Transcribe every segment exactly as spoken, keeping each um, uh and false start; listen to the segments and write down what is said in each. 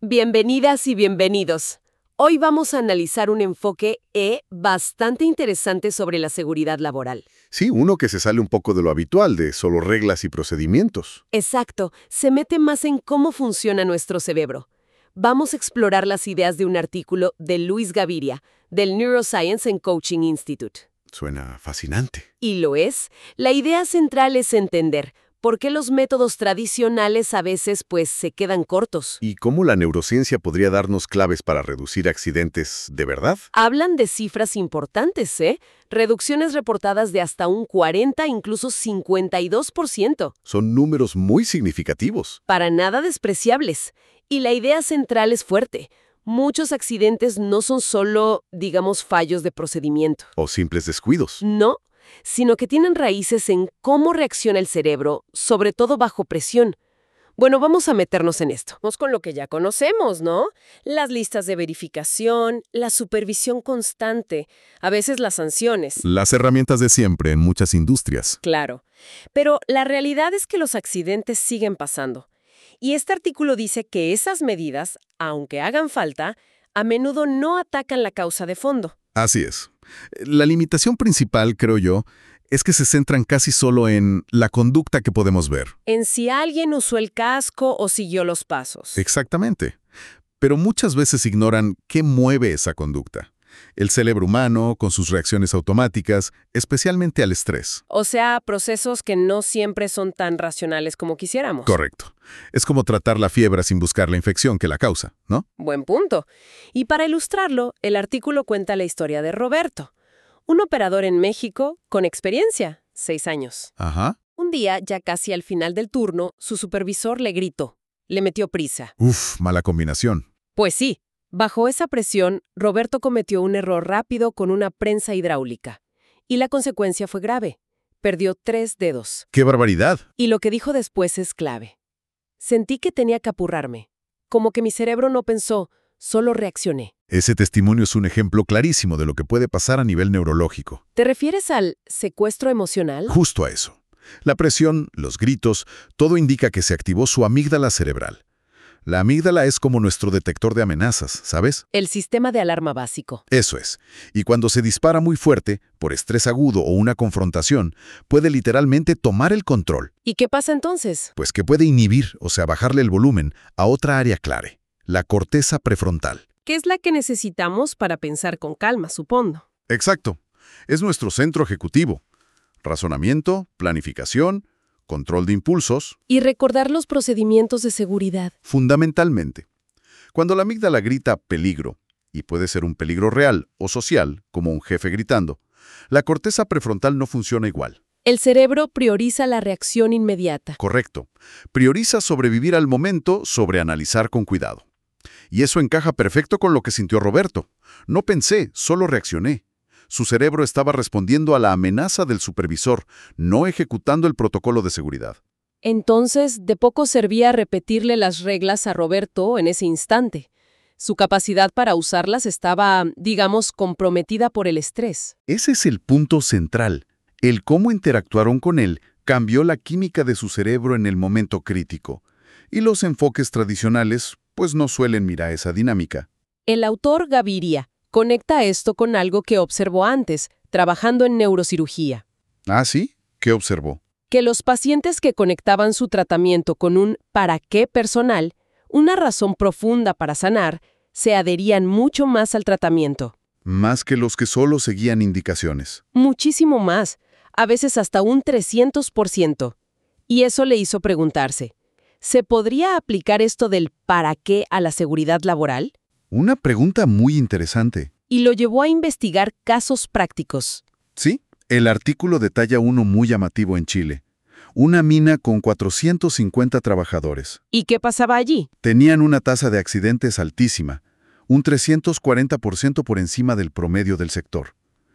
Bienvenidas y bienvenidos. Hoy vamos a analizar un enfoque E bastante interesante sobre la seguridad laboral. Sí, uno que se sale un poco de lo habitual, de solo reglas y procedimientos. Exacto, se mete más en cómo funciona nuestro cerebro. Vamos a explorar las ideas de un artículo de Luis Gaviria, del Neuroscience and Coaching Institute. Suena fascinante. Y lo es. La idea central es entender por qué los métodos tradicionales a veces pues se quedan cortos. ¿Y cómo la neurociencia podría darnos claves para reducir accidentes de verdad? Hablan de cifras importantes, ¿eh? Reducciones reportadas de hasta un cuarenta, incluso cincuenta y dos por ciento. Son números muy significativos. Para nada despreciables. Y la idea central es fuerte. Muchos accidentes no son solo, digamos, fallos de procedimiento. O simples descuidos. No, sino que tienen raíces en cómo reacciona el cerebro, sobre todo bajo presión. Bueno, vamos a meternos en esto. Vamos con lo que ya conocemos, ¿no? Las listas de verificación, la supervisión constante, a veces las sanciones. Las herramientas de siempre en muchas industrias. Claro. Pero la realidad es que los accidentes siguen pasando. Y este artículo dice que esas medidas, aunque hagan falta, a menudo no atacan la causa de fondo. Así es. La limitación principal, creo yo, es que se centran casi solo en la conducta que podemos ver. En si alguien usó el casco o siguió los pasos. Exactamente. Pero muchas veces ignoran qué mueve esa conducta. El cerebro humano, con sus reacciones automáticas, especialmente al estrés. O sea, procesos que no siempre son tan racionales como quisiéramos. Correcto. Es como tratar la fiebre sin buscar la infección que la causa, ¿no? Buen punto. Y para ilustrarlo, el artículo cuenta la historia de Roberto, un operador en México con experiencia, seis años. Ajá. Un día, ya casi al final del turno, su supervisor le gritó. Le metió prisa. Uf, mala combinación. Pues sí. Bajo esa presión, Roberto cometió un error rápido con una prensa hidráulica. Y la consecuencia fue grave. Perdió tres dedos. ¡Qué barbaridad! Y lo que dijo después es clave. Sentí que tenía que apurarme. Como que mi cerebro no pensó, solo reaccioné. Ese testimonio es un ejemplo clarísimo de lo que puede pasar a nivel neurológico. ¿Te refieres al secuestro emocional? Justo a eso. La presión, los gritos, todo indica que se activó su amígdala cerebral. La amígdala es como nuestro detector de amenazas, ¿sabes? El sistema de alarma básico. Eso es. Y cuando se dispara muy fuerte, por estrés agudo o una confrontación, puede literalmente tomar el control. ¿Y qué pasa entonces? Pues que puede inhibir, o sea, bajarle el volumen a otra área clave, la corteza prefrontal. ¿Qué es la que necesitamos para pensar con calma, supongo? Exacto. Es nuestro centro ejecutivo. Razonamiento, planificación, control de impulsos. Y recordar los procedimientos de seguridad. Fundamentalmente. Cuando la amígdala grita peligro, y puede ser un peligro real o social, como un jefe gritando, la corteza prefrontal no funciona igual. El cerebro prioriza la reacción inmediata. Correcto. Prioriza sobrevivir al momento sobre analizar con cuidado. Y eso encaja perfecto con lo que sintió Roberto. No pensé, solo reaccioné. Su cerebro estaba respondiendo a la amenaza del supervisor, no ejecutando el protocolo de seguridad. Entonces, de poco servía repetirle las reglas a Roberto en ese instante. Su capacidad para usarlas estaba, digamos, comprometida por el estrés. Ese es el punto central. El cómo interactuaron con él cambió la química de su cerebro en el momento crítico. Y los enfoques tradicionales, pues no suelen mirar esa dinámica. El autor Gaviria conecta esto con algo que observó antes, trabajando en neurocirugía. ¿Ah, sí? ¿Qué observó? Que los pacientes que conectaban su tratamiento con un ¿para qué? Personal, una razón profunda para sanar, se adherían mucho más al tratamiento. Más que los que solo seguían indicaciones. Muchísimo más, a veces hasta un trescientos por ciento. Y eso le hizo preguntarse, ¿se podría aplicar esto del ¿para qué? A la seguridad laboral? Una pregunta muy interesante. Y lo llevó a investigar casos prácticos. Sí, el artículo detalla uno muy llamativo en Chile. Una mina con cuatrocientos cincuenta trabajadores. ¿Y qué pasaba allí? Tenían una tasa de accidentes altísima, un trescientos cuarenta por ciento por encima del promedio del sector.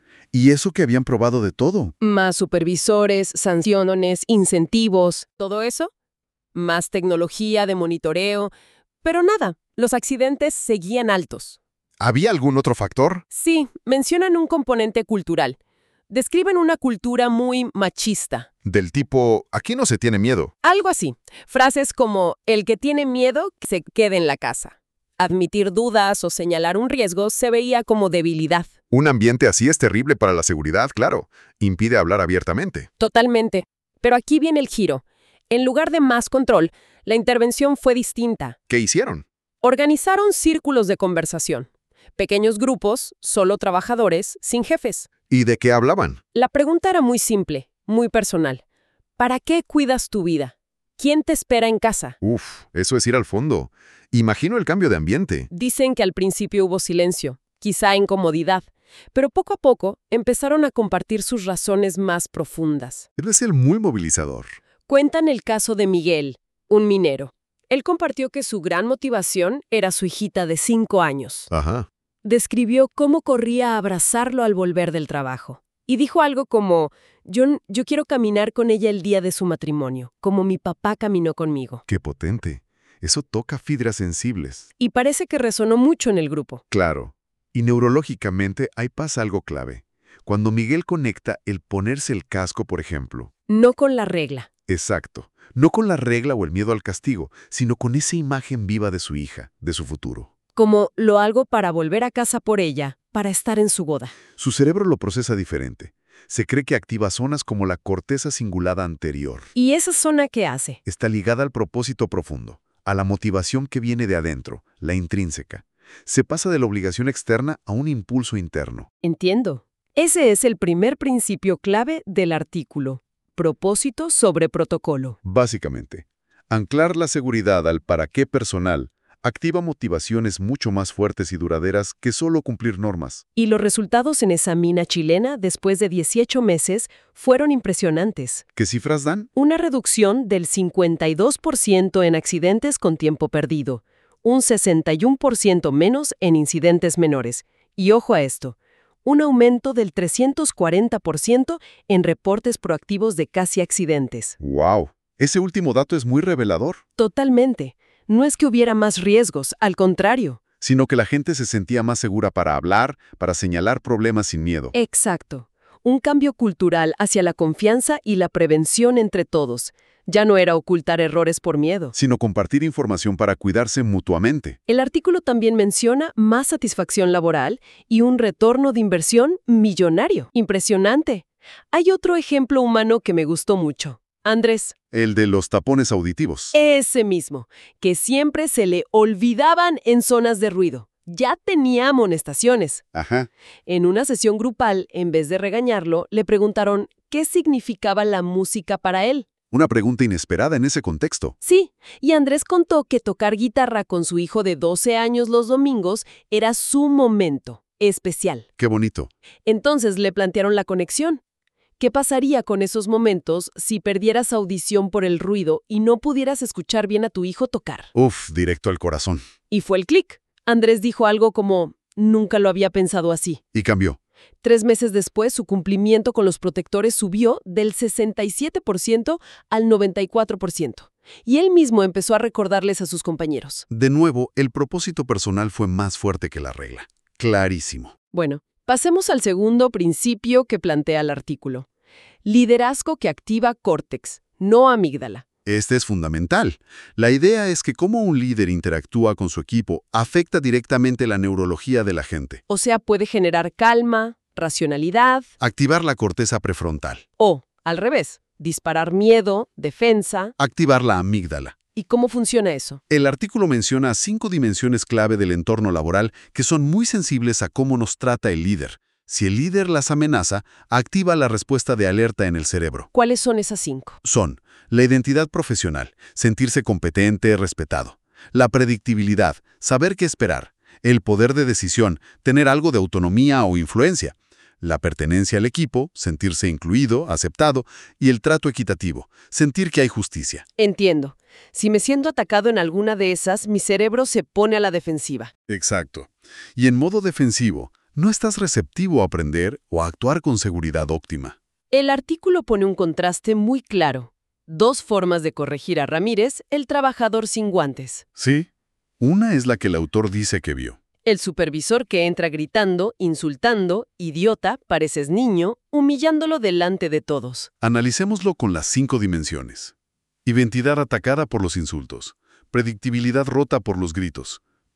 Y eso que habían probado de todo. Más supervisores, sanciones, incentivos, ¿todo eso? Más tecnología de monitoreo, pero nada, los accidentes seguían altos. ¿Había algún otro factor? Sí, mencionan un componente cultural. Describen una cultura muy machista. Del tipo, aquí no se tiene miedo. Algo así. Frases como, el que tiene miedo, que se quede en la casa. Admitir dudas o señalar un riesgo se veía como debilidad. Un ambiente así es terrible para la seguridad, claro. Impide hablar abiertamente. Totalmente. Pero aquí viene el giro. En lugar de más control, la intervención fue distinta. ¿Qué hicieron? Organizaron círculos de conversación. Pequeños grupos, solo trabajadores, sin jefes. ¿Y de qué hablaban? La pregunta era muy simple, muy personal. ¿Para qué cuidas tu vida? ¿Quién te espera en casa? Uf, eso es ir al fondo. Imagino el cambio de ambiente. Dicen que al principio hubo silencio, quizá incomodidad, pero poco a poco empezaron a compartir sus razones más profundas. Debe ser muy movilizador. Cuentan el caso de Miguel, un minero. Él compartió que su gran motivación era su hijita de cinco años. Ajá. Describió cómo corría a abrazarlo al volver del trabajo. Y dijo algo como, yo, yo quiero caminar con ella el día de su matrimonio, como mi papá caminó conmigo. Qué potente. Eso toca fibras sensibles. Y parece que resonó mucho en el grupo. Claro. Y neurológicamente ahí pasa algo clave. Cuando Miguel conecta el ponerse el casco, por ejemplo. No con la regla. Exacto. No con la regla o el miedo al castigo, sino con esa imagen viva de su hija, de su futuro. Como lo hago para volver a casa por ella, para estar en su boda. Su cerebro lo procesa diferente. Se cree que activa zonas como la corteza cingulada anterior. ¿Y esa zona qué hace? Está ligada al propósito profundo, a la motivación que viene de adentro, la intrínseca. Se pasa de la obligación externa a un impulso interno. Entiendo. Ese es el primer principio clave del artículo. Propósito sobre protocolo. Básicamente, anclar la seguridad al para qué personal activa motivaciones mucho más fuertes y duraderas que solo cumplir normas. Y los resultados en esa mina chilena, después de dieciocho meses, fueron impresionantes. ¿Qué cifras dan? Una reducción del cincuenta y dos por ciento en accidentes con tiempo perdido, un sesenta y uno por ciento menos en incidentes menores. Y ojo a esto, un aumento del trescientos cuarenta por ciento en reportes proactivos de casi accidentes. ¡Wow! Ese último dato es muy revelador. Totalmente. No es que hubiera más riesgos, al contrario. Sino que la gente se sentía más segura para hablar, para señalar problemas sin miedo. Exacto. Un cambio cultural hacia la confianza y la prevención entre todos. Ya no era ocultar errores por miedo. Sino compartir información para cuidarse mutuamente. El artículo también menciona más satisfacción laboral y un retorno de inversión millonario. Impresionante. Hay otro ejemplo humano que me gustó mucho. Andrés. El de los tapones auditivos. Ese mismo, que siempre se le olvidaban en zonas de ruido. Ya tenía amonestaciones. Ajá. En una sesión grupal, en vez de regañarlo, le preguntaron qué significaba la música para él. Una pregunta inesperada en ese contexto. Sí, y Andrés contó que tocar guitarra con su hijo de doce años los domingos era su momento especial. Qué bonito. Entonces le plantearon la conexión. ¿Qué pasaría con esos momentos si perdieras audición por el ruido y no pudieras escuchar bien a tu hijo tocar? Uf, directo al corazón. Y fue el clic. Andrés dijo algo como, nunca lo había pensado así. Y cambió. Tres meses después, su cumplimiento con los protectores subió del sesenta y siete por ciento al noventa y cuatro por ciento. Y él mismo empezó a recordarles a sus compañeros. De nuevo, el propósito personal fue más fuerte que la regla. Clarísimo. Bueno, pasemos al segundo principio que plantea el artículo. Liderazgo que activa córtex, no amígdala. Este es fundamental. La idea es que cómo un líder interactúa con su equipo afecta directamente la neurología de la gente. O sea, puede generar calma, racionalidad. Activar la corteza prefrontal. O, al revés, disparar miedo, defensa. Activar la amígdala. ¿Y cómo funciona eso? El artículo menciona cinco dimensiones clave del entorno laboral que son muy sensibles a cómo nos trata el líder. Si el líder las amenaza, activa la respuesta de alerta en el cerebro. ¿Cuáles son esas cinco? Son la identidad profesional, sentirse competente, respetado. La predictibilidad, saber qué esperar. El poder de decisión, tener algo de autonomía o influencia. La pertenencia al equipo, sentirse incluido, aceptado. Y el trato equitativo, sentir que hay justicia. Entiendo. Si me siento atacado en alguna de esas, mi cerebro se pone a la defensiva. Exacto. Y en modo defensivo, no estás receptivo a aprender o a actuar con seguridad óptima. El artículo pone un contraste muy claro. Dos formas de corregir a Ramírez, el trabajador sin guantes. Sí. Una es la que el autor dice que vio. El supervisor que entra gritando, insultando, idiota, pareces niño, humillándolo delante de todos. Analicémoslo con las cinco dimensiones. Identidad atacada por los insultos. Predictibilidad rota por los gritos.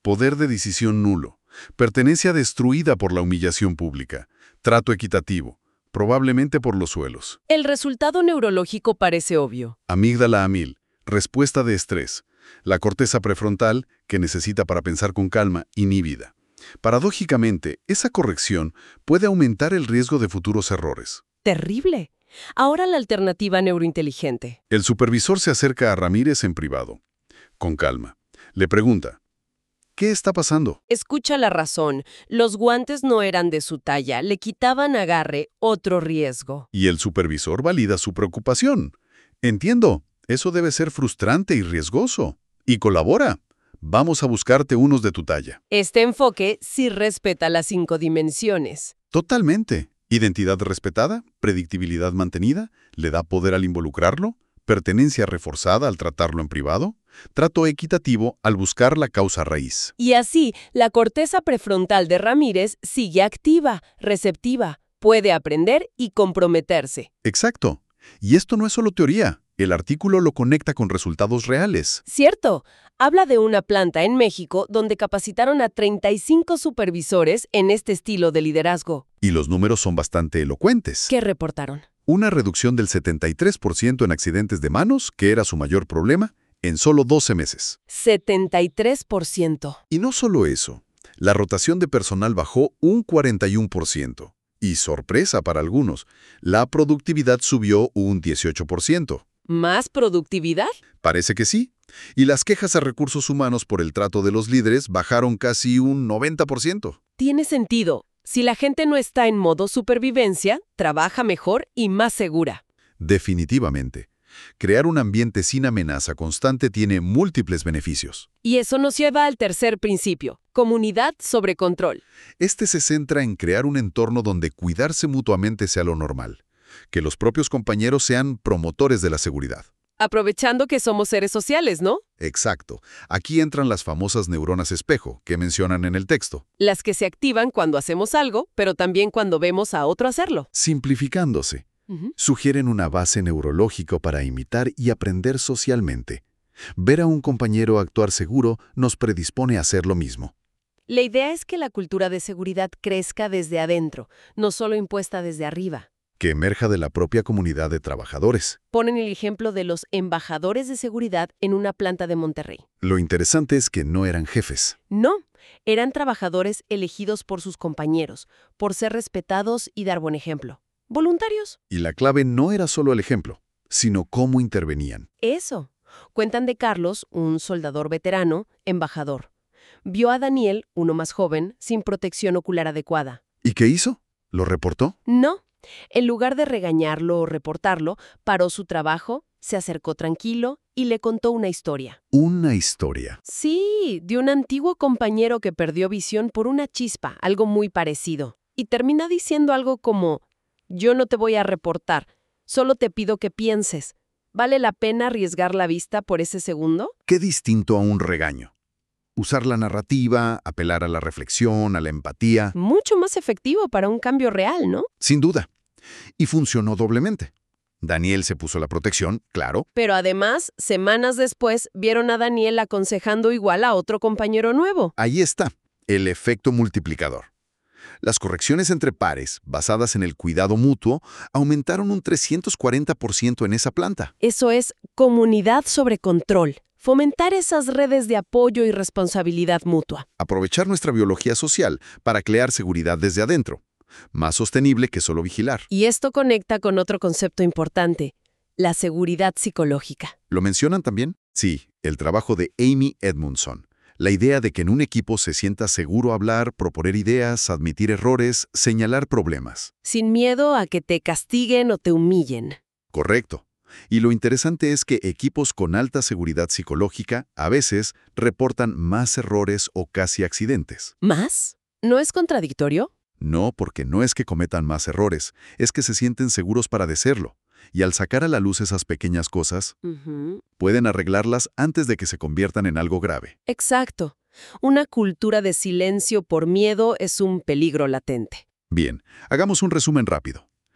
Poder de decisión nulo. Pertenencia destruida por la humillación pública. Trato equitativo. Probablemente por los suelos. El resultado neurológico parece obvio. Amígdala a mil. Respuesta de estrés. La corteza prefrontal, que necesita para pensar con calma, inhibida. Paradójicamente, esa corrección puede aumentar el riesgo de futuros errores. Terrible. Ahora la alternativa neurointeligente. El supervisor se acerca a Ramírez en privado. Con calma. Le pregunta, ¿qué está pasando? Escucha la razón. Los guantes no eran de su talla. Le quitaban agarre, otro riesgo. Y el supervisor valida su preocupación. Entiendo, eso debe ser frustrante y riesgoso. Y colabora. Vamos a buscarte unos de tu talla. Este enfoque sí respeta las cinco dimensiones. Totalmente. Identidad respetada, predictibilidad mantenida, le da poder al involucrarlo, pertenencia reforzada al tratarlo en privado, trato equitativo al buscar la causa raíz. Y así, la corteza prefrontal de Ramírez sigue activa, receptiva, puede aprender y comprometerse. Exacto. Y esto no es solo teoría. El artículo lo conecta con resultados reales. Cierto. Habla de una planta en México donde capacitaron a treinta y cinco supervisores en este estilo de liderazgo. Y los números son bastante elocuentes. ¿Qué reportaron? Una reducción del setenta y tres por ciento en accidentes de manos, que era su mayor problema, en solo doce meses. setenta y tres por ciento. Y no solo eso, la rotación de personal bajó un cuarenta y uno por ciento. Y sorpresa para algunos, la productividad subió un dieciocho por ciento. ¿Más productividad? Parece que sí. Y las quejas a recursos humanos por el trato de los líderes bajaron casi un noventa por ciento. Tiene sentido. Si la gente no está en modo supervivencia, trabaja mejor y más segura. Definitivamente. Crear un ambiente sin amenaza constante tiene múltiples beneficios. Y eso nos lleva al tercer principio, comunidad sobre control. Este se centra en crear un entorno donde cuidarse mutuamente sea lo normal. Que los propios compañeros sean promotores de la seguridad. Aprovechando que somos seres sociales, ¿no? Exacto. Aquí entran las famosas neuronas espejo, que mencionan en el texto. Las que se activan cuando hacemos algo, pero también cuando vemos a otro hacerlo. Simplificándose, Uh-huh. sugieren una base neurológica para imitar y aprender socialmente. Ver a un compañero actuar seguro nos predispone a hacer lo mismo. La idea es que la cultura de seguridad crezca desde adentro, no solo impuesta desde arriba. Que emerja de la propia comunidad de trabajadores. Ponen el ejemplo de los embajadores de seguridad en una planta de Monterrey. Lo interesante es que no eran jefes. No, eran trabajadores elegidos por sus compañeros, por ser respetados y dar buen ejemplo. ¿Voluntarios? Y la clave no era solo el ejemplo, sino cómo intervenían. Eso. Cuentan de Carlos, un soldador veterano, embajador. Vio a Daniel, uno más joven, sin protección ocular adecuada. ¿Y qué hizo? ¿Lo reportó? No. En lugar de regañarlo o reportarlo, paró su trabajo, se acercó tranquilo y le contó una historia. Una historia. Sí, de un antiguo compañero que perdió visión por una chispa, algo muy parecido. Y termina diciendo algo como, yo no te voy a reportar, solo te pido que pienses. ¿Vale la pena arriesgar la vista por ese segundo? Qué distinto a un regaño. Usar la narrativa, apelar a la reflexión, a la empatía. Mucho más efectivo para un cambio real, ¿no? Sin duda. Y funcionó doblemente. Daniel se puso la protección, claro. Pero además, semanas después, vieron a Daniel aconsejando igual a otro compañero nuevo. Ahí está, el efecto multiplicador. Las correcciones entre pares, basadas en el cuidado mutuo, aumentaron un trescientos cuarenta por ciento en esa planta. Eso es comunidad sobre control. Fomentar esas redes de apoyo y responsabilidad mutua. Aprovechar nuestra biología social para crear seguridad desde adentro. Más sostenible que solo vigilar. Y esto conecta con otro concepto importante, la seguridad psicológica. ¿Lo mencionan también? Sí, el trabajo de Amy Edmondson. La idea de que en un equipo se sienta seguro hablar, proponer ideas, admitir errores, señalar problemas. Sin miedo a que te castiguen o te humillen. Correcto. Y lo interesante es que equipos con alta seguridad psicológica a veces reportan más errores o casi accidentes. ¿Más? ¿No es contradictorio? No, porque no es que cometan más errores, es que se sienten seguros para decirlo. Y al sacar a la luz esas pequeñas cosas, Uh-huh. pueden arreglarlas antes de que se conviertan en algo grave. Exacto. Una cultura de silencio por miedo es un peligro latente. Bien, hagamos un resumen rápido.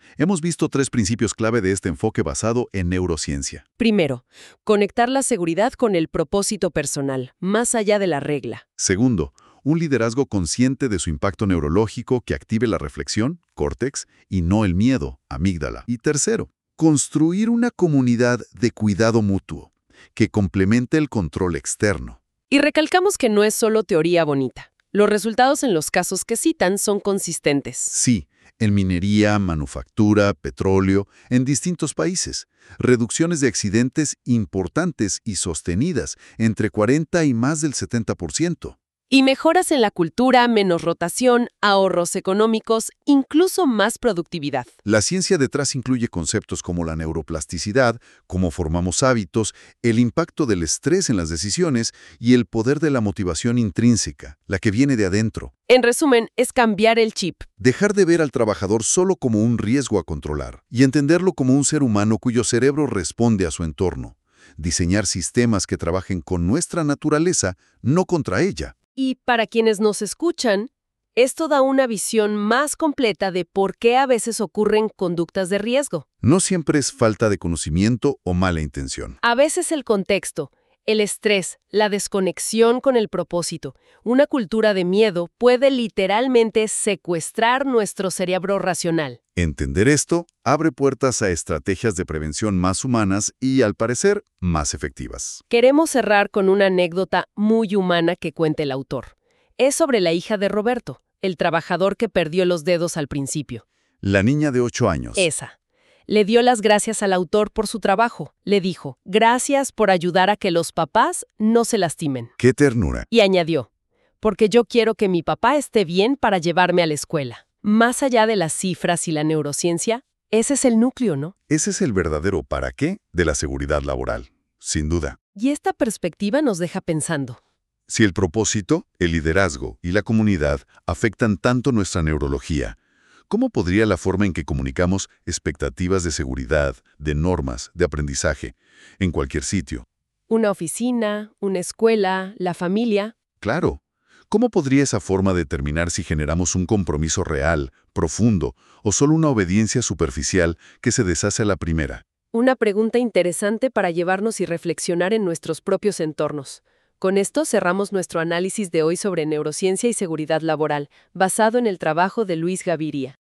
Hemos visto tres principios clave de este enfoque basado en neurociencia. Primero, conectar la seguridad con el propósito personal, más allá de la regla. Segundo, un liderazgo consciente de su impacto neurológico que active la reflexión, córtex, y no el miedo, amígdala. Y tercero, construir una comunidad de cuidado mutuo que complemente el control externo. Y recalcamos que no es solo teoría bonita. Los resultados en los casos que citan son consistentes. Sí, en minería, manufactura, petróleo, en distintos países. Reducciones de accidentes importantes y sostenidas, entre cuarenta y más del setenta por ciento. Y mejoras en la cultura, menos rotación, ahorros económicos, incluso más productividad. La ciencia detrás incluye conceptos como la neuroplasticidad, cómo formamos hábitos, el impacto del estrés en las decisiones y el poder de la motivación intrínseca, la que viene de adentro. En resumen, es cambiar el chip. Dejar de ver al trabajador solo como un riesgo a controlar y entenderlo como un ser humano cuyo cerebro responde a su entorno. Diseñar sistemas que trabajen con nuestra naturaleza, no contra ella. Y para quienes nos escuchan, esto da una visión más completa de por qué a veces ocurren conductas de riesgo. No siempre es falta de conocimiento o mala intención. A veces el contexto, el estrés, la desconexión con el propósito, una cultura de miedo puede literalmente secuestrar nuestro cerebro racional. Entender esto abre puertas a estrategias de prevención más humanas y, al parecer, más efectivas. Queremos cerrar con una anécdota muy humana que cuenta el autor. Es sobre la hija de Roberto, el trabajador que perdió los dedos al principio. La niña de ocho años. Esa. Le dio las gracias al autor por su trabajo. Le dijo, gracias por ayudar a que los papás no se lastimen. ¡Qué ternura! Y añadió, porque yo quiero que mi papá esté bien para llevarme a la escuela. Más allá de las cifras y la neurociencia, ese es el núcleo, ¿no? Ese es el verdadero para qué de la seguridad laboral, sin duda. Y esta perspectiva nos deja pensando. Si el propósito, el liderazgo y la comunidad afectan tanto nuestra neurología, ¿cómo podría la forma en que comunicamos expectativas de seguridad, de normas, de aprendizaje, en cualquier sitio? Una oficina, una escuela, la familia. Claro. ¿Cómo podría esa forma determinar si generamos un compromiso real, profundo, o solo una obediencia superficial que se deshace a la primera? Una pregunta interesante para llevarnos y reflexionar en nuestros propios entornos. Con esto cerramos nuestro análisis de hoy sobre neurociencia y seguridad laboral, basado en el trabajo de Luis Gaviria.